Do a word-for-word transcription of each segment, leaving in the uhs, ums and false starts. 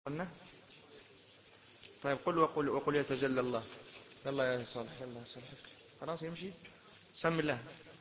قلنا طيب قل وقل وقل يتجلى الله. يلا يا صالح، يلا يا صالح افتح خلاص يمشي. سم الله.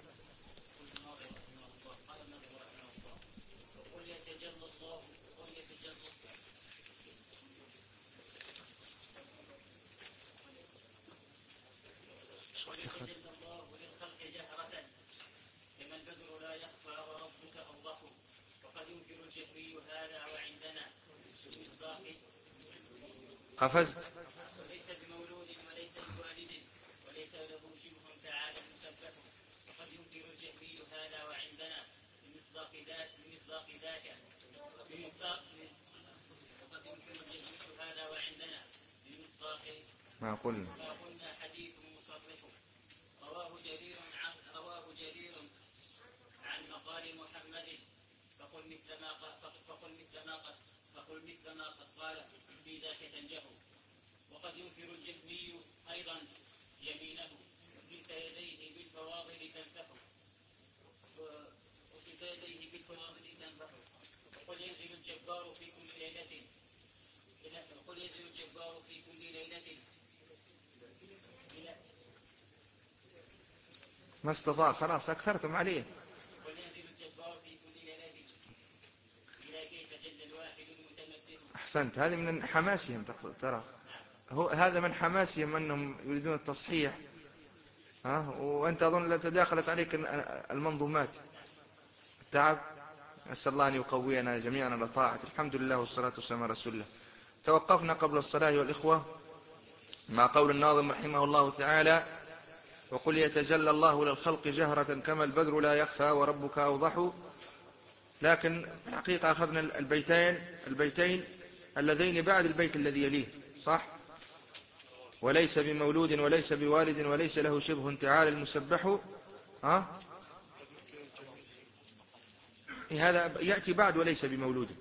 صوت يا خالد. الله للخلق جهرة كما البدر لا يخفى وربك أوضح وقد ينكر الجهري هذا وعندنا بمصداق قفزت. وليس بمولود وليس بوالد وليس له شبه تعالى مسبح وقد ينكر الجهري هذا وعندنا بمصداق ذاك بمصداق ذاك بمصداق وقد ينكر الجهري هذا وعندنا بمصداق ما قلنا ما قلنا حديث مصرح رواه جرير عن رواه جرير عن مقال محمد فقل مثل ما فقل مثل ما قد فقل مثل ما قد قال في ذاك تنجح وقد ينكر الجهمي أيضا يمينه وكلتا يديه بالفواضل تنفح وكلتا يديه بالفواضل تنفح وقل ينزل الجبار في كل ليلة وقل ينزل الجبار في كل ليلة ما استطاع خلاص أكثرتم عليه. وقل ينزل الجبار في كل ليلة إلى كي يتجلى الواحد المتمدد. أحسنت، هذه من حماسهم ترى، هو هذا من حماسهم أنهم يريدون التصحيح. ها وأنت أظن لا تداخلت عليك المنظومات التعب. أسأل الله أن يقوينا جميعا على طاعة. الحمد لله والصلاة والسلام على رسول الله. توقفنا قبل الصلاة والإخوة مع قول الناظم رحمه الله تعالى: وقل يتجلى الله للخلق جهرة كما البدر لا يخفى وربك أوضح. لكن في الحقيقة أخذنا البيتين البيتين اللذين بعد البيت الذي يليه، صح؟ وليس بمولود وليس بوالد وليس له شبه تعالى المسبح. ها؟ هذا يأتي بعد وليس بمولود.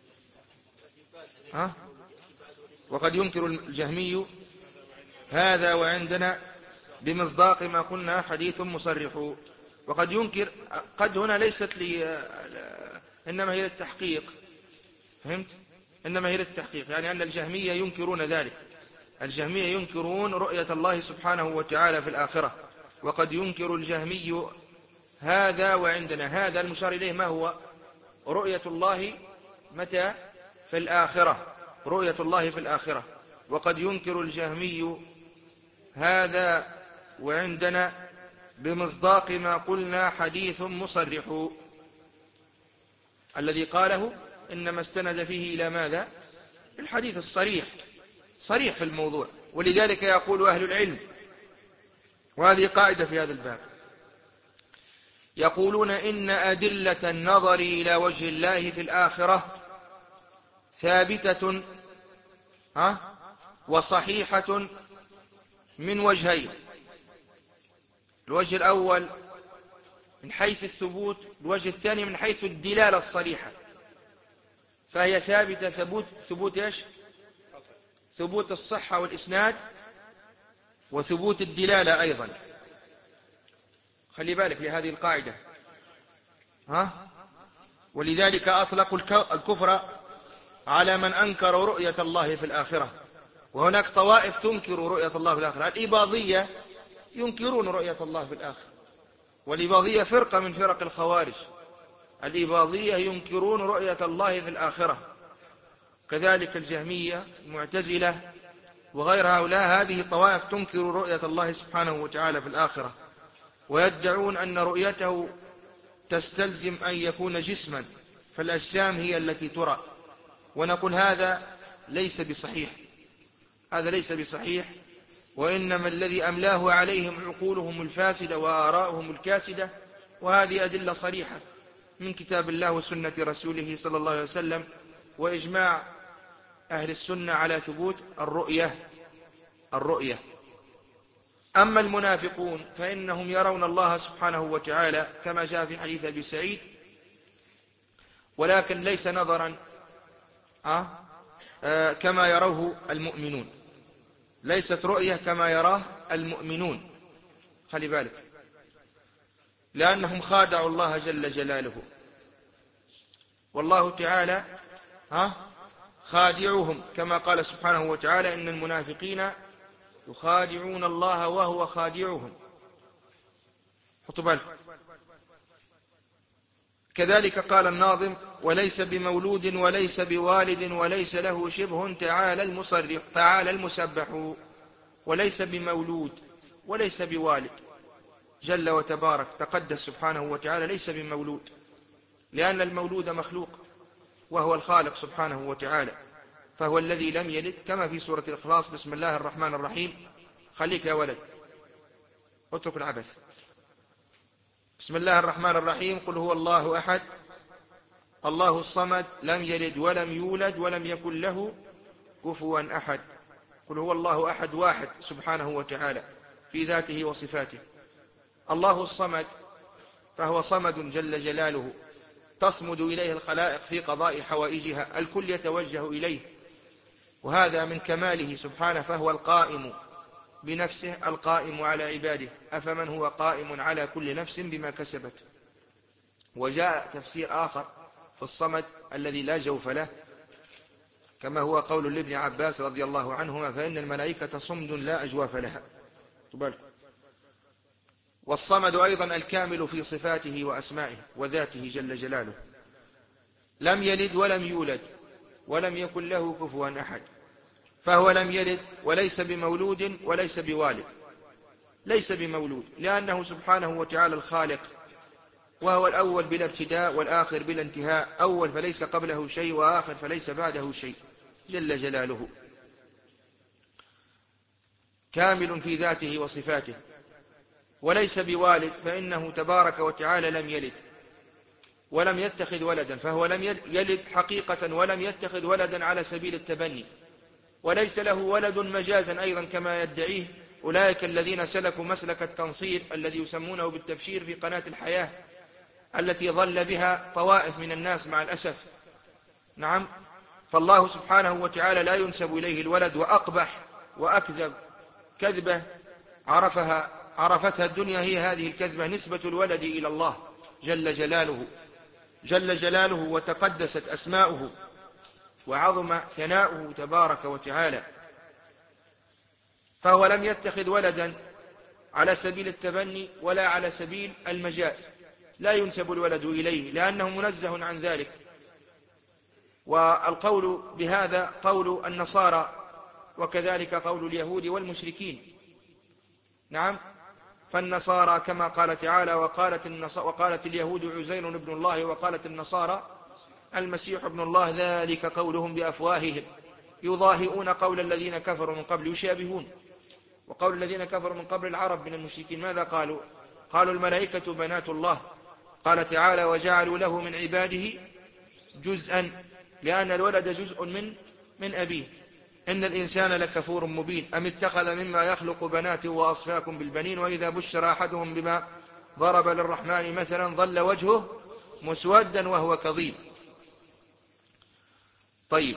ها؟ وقد ينكر الجهمي هذا وعندنا بمصداق ما قلنا حديث مصرح. وقد ينكر، قد هنا ليست لي، إنما هي للتحقيق. فهمت؟ إنما هي للتحقيق، يعني أن الجهمية ينكرون ذلك. الجهمية ينكرون رؤية الله سبحانه وتعالى في الآخرة. وقد ينكر الجهمي هذا وعندنا. هذا المشار إليه ما هو؟ رؤية الله متى؟ في الآخرة. رؤية الله في الآخرة. وقد ينكر الجهمي هذا وعندنا بمصداق ما قلنا حديث مصرح. الذي قاله إنما استند فيه إلى ماذا؟ الحديث الصريح، صريح في الموضوع. ولذلك يقول أهل العلم، وهذه قاعدة في هذا الباب، يقولون إن أدلة النظر إلى وجه الله في الآخرة ثابتة ها وصحيحة من وجهين. الوجه الأول من حيث الثبوت، الوجه الثاني من حيث الدلالة الصريحة. فهي ثابتة ثبوت ثبوت إيش؟ ثبوت الصحة والإسناد، وثبوت الدلالة أيضا. خلي بالك لهذه القاعدة. ها؟ ولذلك أطلقوا الكفر على من أنكر رؤية الله في الآخرة. وهناك طوائف تنكر رؤية الله في الآخرة. الإباضية ينكرون رؤية الله في الآخرة، والإباضية فرقة من فرق الخوارج. الإباضية ينكرون رؤية الله في الآخرة، كذلك الجهمية، المعتزلة، وغير هؤلاء. هذه طوائف تنكر رؤية الله سبحانه وتعالى في الآخرة، ويدعون أن رؤيته تستلزم أن يكون جسما، فالأجسام هي التي ترى. ونقول هذا ليس بصحيح، هذا ليس بصحيح. وإنما الذي أملاه عليهم عقولهم الفاسدة وآراؤهم الكاسدة. وهذه أدلة صريحة من كتاب الله وسنة رسوله صلى الله عليه وسلم، وإجماع أهل السنة على ثبوت الرؤية الرؤية أما المنافقون فإنهم يرون الله سبحانه وتعالى كما جاء في حديث أبي سعيد، ولكن ليس نظرا آه آه كما يروه المؤمنون. ليست رؤية كما يراه المؤمنون. خلي بالك، لأنهم خادعوا الله جل جلاله. والله تعالى ها خادعهم، كما قال سبحانه وتعالى إن المنافقين يخادعون الله وهو خادعهم. حطوا بالكم. كذلك قال الناظم وليس بمولود وليس بوالد وليس له شبه تعالى المصرح تعالى المسبح. وليس بمولود وليس بوالد، جل وتبارك تقدس سبحانه وتعالى، ليس بمولود، لأن المولود مخلوق وهو الخالق سبحانه وتعالى، فهو الذي لم يلد، كما في سورة الإخلاص بسم الله الرحمن الرحيم. خليك يا ولد، اترك العبث. بسم الله الرحمن الرحيم قل هو الله أحد الله الصمد لم يلد ولم يولد ولم يكن له كفوا أحد. قل هو الله أحد، واحد سبحانه وتعالى في ذاته وصفاته. الله الصمد فهو صمد جل جلاله، تصمد إليه الخلائق في قضاء حوائجها، الكل يتوجه إليه، وهذا من كماله سبحانه. فهو القائم بنفسه القائم على عباده، أفمن هو قائم على كل نفس بما كسبت. وجاء تفسير آخر في الصمد الذي لا جوف له، كما هو قول لابن عباس رضي الله عنهما فإن الملائكة صمد لا أجواف لها. والصمد أيضا الكامل في صفاته وأسمائه وذاته جل جلاله، لم يلد ولم يولد ولم يكن له كفوا أحد، فهو لم يلد وليس بمولود وليس بوالد. ليس بمولود لأنه سبحانه وتعالى الخالق، وهو الأول بلا ابتداء والآخر بلا انتهاء، أول فليس قبله شيء وآخر فليس بعده شيء جل جلاله، كامل في ذاته وصفاته. وليس بوالد فإنه تبارك وتعالى لم يلد ولم يتخذ ولدا، فهو لم يلد حقيقة ولم يتخذ ولدا على سبيل التبني، وليس له ولد مجازا أيضا كما يدعيه أولئك الذين سلكوا مسلك التنصير الذي يسمونه بالتبشير في قناة الحياة، التي ظل بها طوائف من الناس مع الأسف. نعم، فالله سبحانه وتعالى لا ينسب إليه الولد، وأقبح وأكذب كذبة عرفها عرفتها الدنيا هي هذه الكذبة، نسبة الولد إلى الله جل جلاله جل جلاله وتقدست أسماؤه وعظم ثناؤه تبارك وتعالى. فهو لم يتخذ ولدا على سبيل التبني ولا على سبيل المجاز، لا ينسب الولد إليه لأنه منزه عن ذلك. والقول بهذا قول النصارى وكذلك قول اليهود والمشركين. نعم، فالنصارى كما قال تعالى وقالت, وقالت اليهود عزير ابن الله وقالت النصارى المسيح ابن الله، ذلك قولهم بأفواههم يضاهئون قول الذين كفروا من قبل، يشابهون. وقول الذين كفروا من قبل العرب من المشركين ماذا قالوا؟ قالوا الملائكة بنات الله. قال تعالى وجعلوا له من عباده جزءا، لأن الولد جزء من من أبيه. إن الإنسان لكفور مبين أم اتخذ مما يخلق بنات وأصفاكم بالبنين وإذا بشر أحدهم بما ضرب للرحمن مثلا ظل وجهه مسودا وهو كظيم. طيب،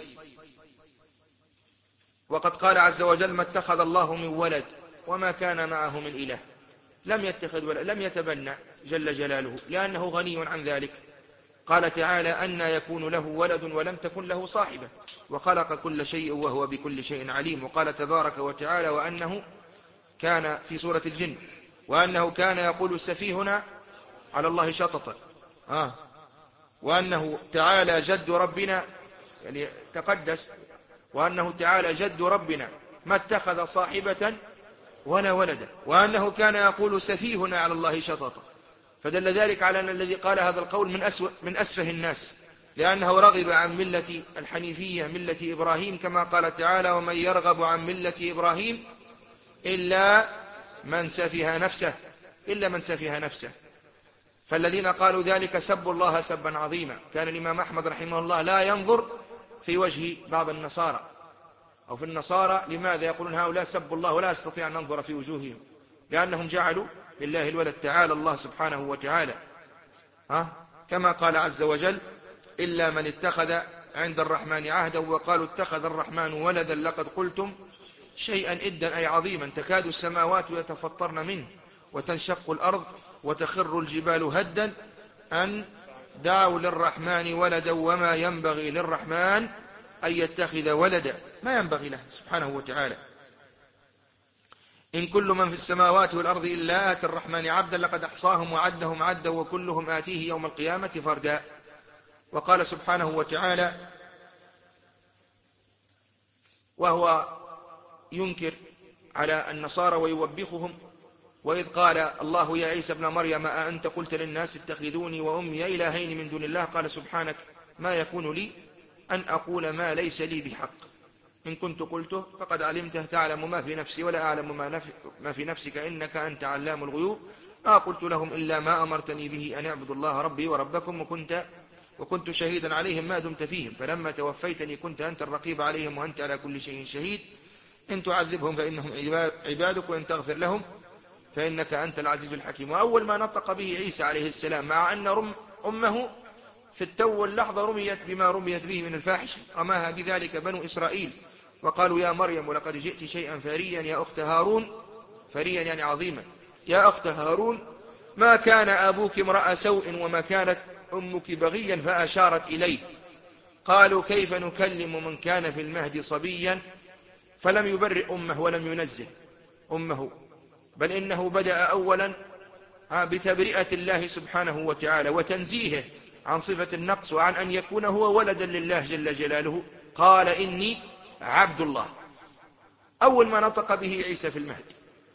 وقد قال عز وجل ما اتخذ الله من ولد وما كان معه من إله. لم يتخذ ولد، لم يتبنى جل جلاله لأنه غني عن ذلك. قال تعالى أن يكون له ولد ولم تكن له صاحبة وخلق كل شيء وهو بكل شيء عليم. وقال تبارك وتعالى وأنه كان في سورة الجن وأنه كان يقول سفيهنا على الله شططا. آه. وأنه تعالى جد ربنا، يعني تقدس، وأنه تعالى جد ربنا ما اتخذ صاحبة ولا ولدا، وأنه كان يقول سفيهنا على الله شططا. فدل ذلك على أن الذي قال هذا القول من أسوأ من أسفه الناس، لأنه رغب عن ملة الحنيفية ملة إبراهيم، كما قال تعالى ومن يرغب عن ملة إبراهيم إلا من سفه نفسه إلا من سفه نفسه. فالذين قالوا ذلك سبوا الله سبا عظيما. كان الإمام أحمد رحمه الله لا ينظر في وجه بعض النصارى أو في النصارى. لماذا؟ يقولون هؤلاء سبوا الله ولا أستطيع أن ننظر في وجوههم، لأنهم جعلوا لله الولد. تعالى الله سبحانه وتعالى، ها؟ كما قال عز وجل إلا من اتخذ عند الرحمن عهدا وقالوا اتخذ الرحمن ولدا لقد قلتم شيئا إدا، أي عظيما، تكاد السماوات يتفطرن منه وتنشق الأرض وتخر الجبال هدا أن دعوا للرحمن ولدا وما ينبغي للرحمن أن يتخذ ولدا، ما ينبغي له سبحانه وتعالى. إن كل من في السماوات والأرض إلا آتي الرحمن عبدا لقد أحصاهم وعدهم عدا وكلهم آتيه يوم القيامة فردا. وقال سبحانه وتعالى وهو ينكر على النصارى ويوبخهم: وإذ قال الله يا عيسى ابن مريم أأنت قلت للناس اتخذوني وأمي إلهين من دون الله قال سبحانك ما يكون لي أن أقول ما ليس لي بحق، إن كنت قلته فقد علمته تعلم ما في نفسي ولا أعلم ما في نفسك إنك أنت علام الغيوب، ما قلت لهم إلا ما أمرتني به أن اعبدوا الله ربي وربكم وكنت وكنت شهيدا عليهم ما دمت فيهم، فلما توفيتني كنت أنت الرقيب عليهم وأنت على كل شيء شهيد، إن تعذبهم فإنهم عبادك وإن تغفر لهم فإنك أنت العزيز الحكيم. وأول ما نطق به عيسى عليه السلام مع أن رم أمه في التو اللحظة رميت بما رميت به من الفاحشة، رماها بذلك بنو إسرائيل وقالوا يا مريم لقد جئت شيئا فريا يا أخت هارون، فريا يعني عظيما، يا أخت هارون ما كان أبوك امرأ سوء وما كانت أمك بغيا فأشارت إليه، قالوا كيف نكلم من كان في المهد صبيا، فلم يبرئ أمه ولم ينزه أمه، بل إنه بدأ أولا بتبرئة الله سبحانه وتعالى وتنزيهه عن صفة النقص وعن أن يكون هو ولدا لله جل جلاله، قال إني عبد الله. أول ما نطق به عيسى في المهد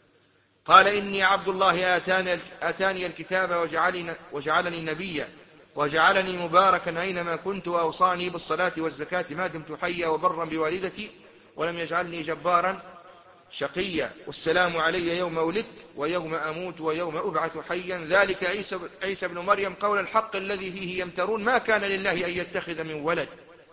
قال إني عبد الله آتاني, آتاني الكتاب وجعلني, وجعلني نبيا وجعلني مباركا أينما كنت وأوصاني بالصلاة والزكاة ما دمت حيا وبرا بوالدتي ولم يجعلني جبارا شقيا، والسلام علي يوم ولدت ويوم أموت ويوم أبعث حيا، ذلك عيسى, عيسى بن مريم قول الحق الذي فيه يمترون، ما كان لله أن يتخذ من ولد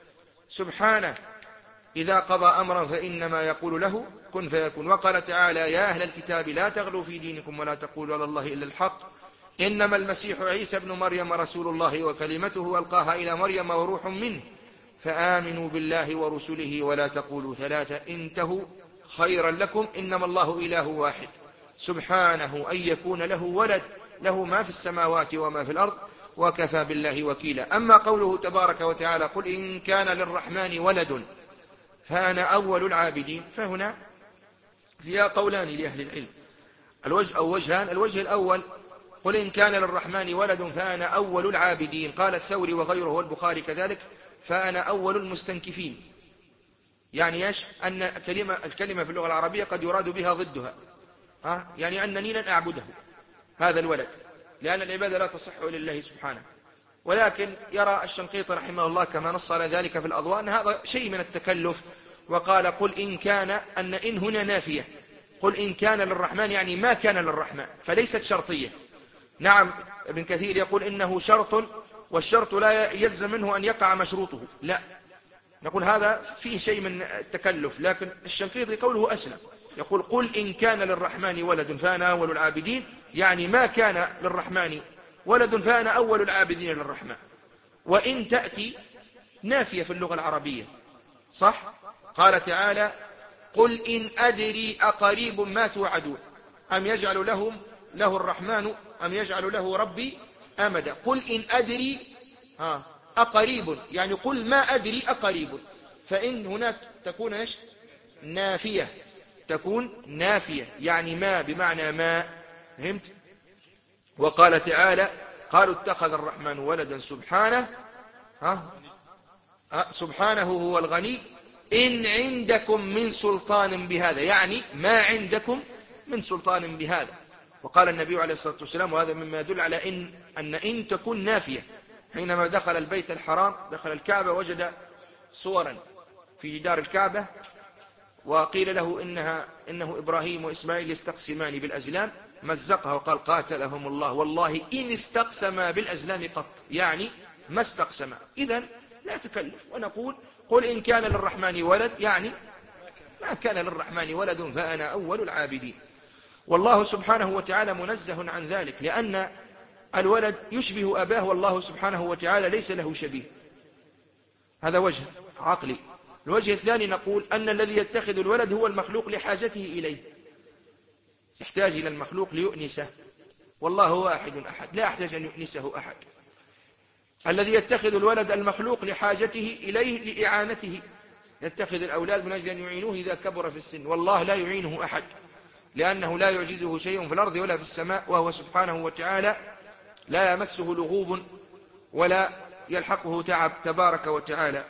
سبحانه إذا قضى أمرا فإنما يقول له كن فيكون. وقال تعالى يا أهل الكتاب لا تغلوا في دينكم ولا تقولوا على الله إلا الحق إنما المسيح عيسى بن مريم رسول الله وكلمته ألقاها إلى مريم وروح منه فآمنوا بالله ورسله ولا تقولوا ثلاثة انتهوا خيرا لكم إنما الله إله واحد سبحانه أن يكون له ولد له ما في السماوات وما في الأرض وكفى بالله وكيلا. أما قوله تبارك وتعالى قل إن كان للرحمن ولد فأنا أول العابدين، فهنا فيها قولان لأهل العلم الوجه أو وجهان. الوجه الأول قل إن كان للرحمن ولد فأنا أول العابدين، قال الثوري وغيره والبخاري كذلك فأنا أول المستنكفين، يعني يش أن كلمة الكلمة في اللغة العربية قد يراد بها ضدها، ها؟ يعني أنني لن أعبده هذا الولد لأن العبادة لا تصح لله سبحانه، ولكن يرى الشنقيطي رحمه الله كما نص على ذلك في الأضواء أن هذا شيء من التكلف، وقال قل إن كان أن إن هنا نافية، قل إن كان للرحمن يعني ما كان للرحمن فليست شرطية. نعم ابن كثير يقول إنه شرط والشرط لا يلزم منه أن يقع مشروطه، لا نقول هذا فيه شيء من التكلف، لكن الشنقيطي قوله أسلم، يقول قل إن كان للرحمن ولد فأنا أول العابدين، يعني ما كان للرحمن ولد فأنا أول العابدين للرحمن. وإن تأتي نافية في اللغة العربية صح، قال تعالى قل إن أدري أقريب ما توعدون أم يجعل لهم له الرحمن أم يجعل له ربي أمدا، قل إن أدري ها أقريب يعني قل ما أدري أقريب، فإن هناك تكون إيش نافية، تكون نافية يعني ما بمعنى ما، فهمت؟ وقال تعالى قالوا اتخذ الرحمن ولدا سبحانه ها سبحانه هو الغني إن عندكم من سلطان بهذا، يعني ما عندكم من سلطان بهذا. وقال النبي عليه الصلاة والسلام وهذا مما يدل على إن أن إن تكون نافية، حينما دخل البيت الحرام دخل الكعبة وجد صورا في جدار الكعبة وقيل له إنها إنه إبراهيم وإسماعيل يستقسمان بالأزلام، مزقها وقال قاتلهم الله والله إن استقسما بالأزلام قط، يعني ما استقسما. إذن لا تكلف، ونقول قل إن كان للرحمن ولد يعني ما كان للرحمن ولد فأنا أول العابدين. والله سبحانه وتعالى منزه عن ذلك لأن الولد يشبه أباه والله سبحانه وتعالى ليس له شبيه، هذا وجه عقلي. الوجه الثاني نقول أن الذي يتخذ الولد هو المخلوق لحاجته إليه، يحتاج إلى المخلوق ليؤنسه، والله واحد أحد لا يحتاج أن يؤنسه أحد. الذي يتخذ الولد المخلوق لحاجته إليه لإعانته يتخذ الأولاد من أجل أن يعينوه إذا كبر في السن، والله لا يعينه أحد، لأنه لا يعجزه شيء في الأرض ولا في السماء، وهو سبحانه وتعالى لا يمسه لغوب ولا يلحقه تعب تبارك وتعالى.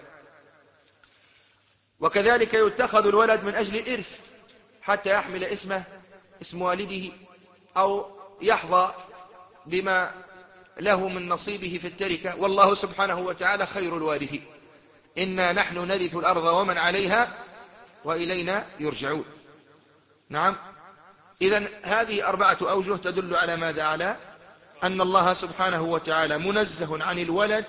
وكذلك يتخذ الولد من أجل الإرث، حتى يحمل اسمه اسم والده، أو يحظى بما له من نصيبه في التركة، والله سبحانه وتعالى خير الوارثين. إنا نحن نرث الأرض ومن عليها وإلينا يرجعون. نعم. إذن هذه أربعة أوجه تدل على ماذا؟ على أن الله سبحانه وتعالى منزه عن الولد،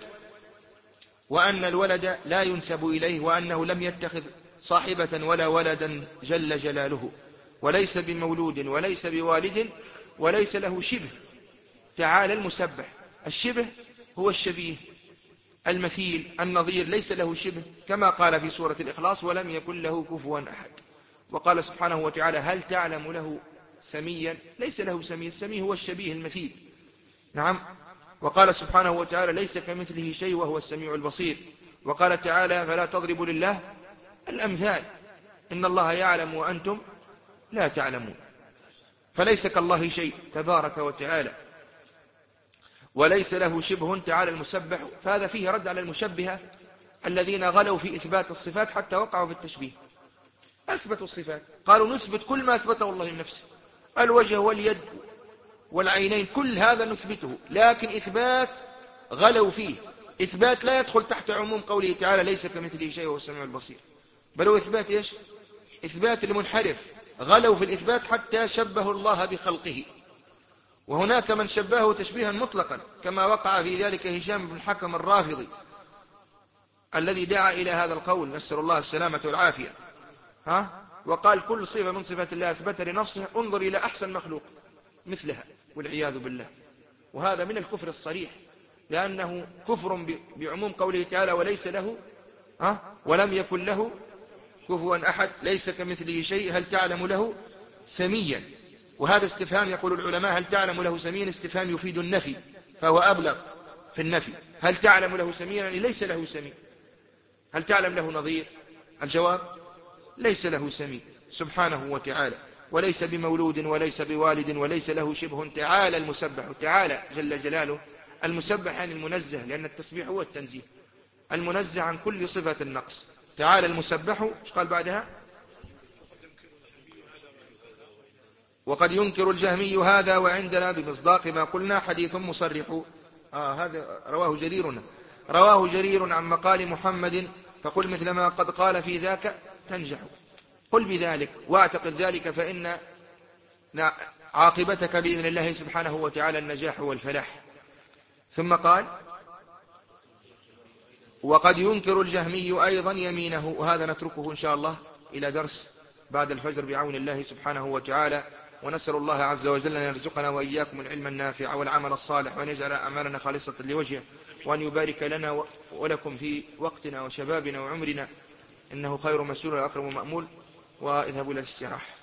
وأن الولد لا ينسب إليه، وأنه لم يتخذ صاحبة ولا ولدا جل جلاله، وليس بمولود وليس بوالد وليس له شبه. تعالى المسبح. الشبه هو الشبيه، المثيل، النظير، ليس له شبه، كما قال في سورة الإخلاص: ولم يكن له كفوا أحد. وقال سبحانه وتعالى: هل تعلم له سميا؟ ليس له سمي، السمي هو الشبيه المثيل. نعم. وقال سبحانه وتعالى: ليس كمثله شيء وهو السميع البصير. وقال تعالى: فلا تضربوا لله الأمثال إن الله يعلم وأنتم لا تعلمون. فليس كالله شيء تبارك وتعالى، وليس له شبه، تعالى المسبح. فهذا فيه رد على المشبهة الذين غلوا في إثبات الصفات حتى وقعوا في التشبيه. أثبتوا الصفات، قالوا نثبت كل ما أثبته الله لنفسه، الوجه واليد والعينين، كل هذا نثبته، لكن إثبات غلوا فيه، إثبات لا يدخل تحت عموم قوله تعالى: ليس كمثله شيء وهو السميع البصير، بل هو إثبات إيش؟ إثبات المنحرف. غلوا في الإثبات حتى شبهوا الله بخلقه. وهناك من شبهه تشبيها مطلقا، كما وقع في ذلك هشام بن الحكم الرافضي الذي دعا إلى هذا القول، نسأل الله السلامة والعافية. ها؟ وقال: كل صفة من صفات الله أثبت لنفسه، انظر إلى أحسن مخلوق مثلها، والعياذ بالله. وهذا من الكفر الصريح، لأنه كفر بعموم قوله تعالى: وليس له ها؟ ولم يكن له كفوا أحد، ليس كمثله شيء، هل تعلم له سميا. وهذا استفهام، يقول العلماء: هل تعلم له سميا استفهام يفيد النفي، فهو أبلغ في النفي. هل تعلم له سميا يعني ليس له سمي. هل تعلم له نظير؟ الجواب: ليس له سمي سبحانه وتعالى، وليس بمولود وليس بوالد وليس له شبه. تعالى المسبح، تعالى جل جلاله. المسبح يعني المنزه، لأن التسبيح هو التنزيه، المنزه عن كل صفة النقص. تعالى المسبح. ايش قال بعدها؟ وقد ينكر الجهمي هذا، وعندنا بمصداق ما قلنا حديث مصرح. آه هذا رواه جرير، رواه جرير عن مقال محمد: فقل مثل ما قد قال في ذاك تنجح. قل بذلك واعتقد ذلك، فإن عاقبتك بإذن الله سبحانه وتعالى النجاح والفلاح. ثم قال: وقد ينكر الجهمي أيضا يمينه. وهذا نتركه إن شاء الله إلى درس بعد الفجر بعون الله سبحانه وتعالى. ونسأل الله عز وجل أن يرزقنا وإياكم العلم النافع والعمل الصالح، وأن يجعل أعمالنا خالصة لوجهه، وأن يبارك لنا ولكم في وقتنا وشبابنا وعمرنا، إنه خير مسؤول وأكرم مأمول. واذهبوا إلى الاستراحة.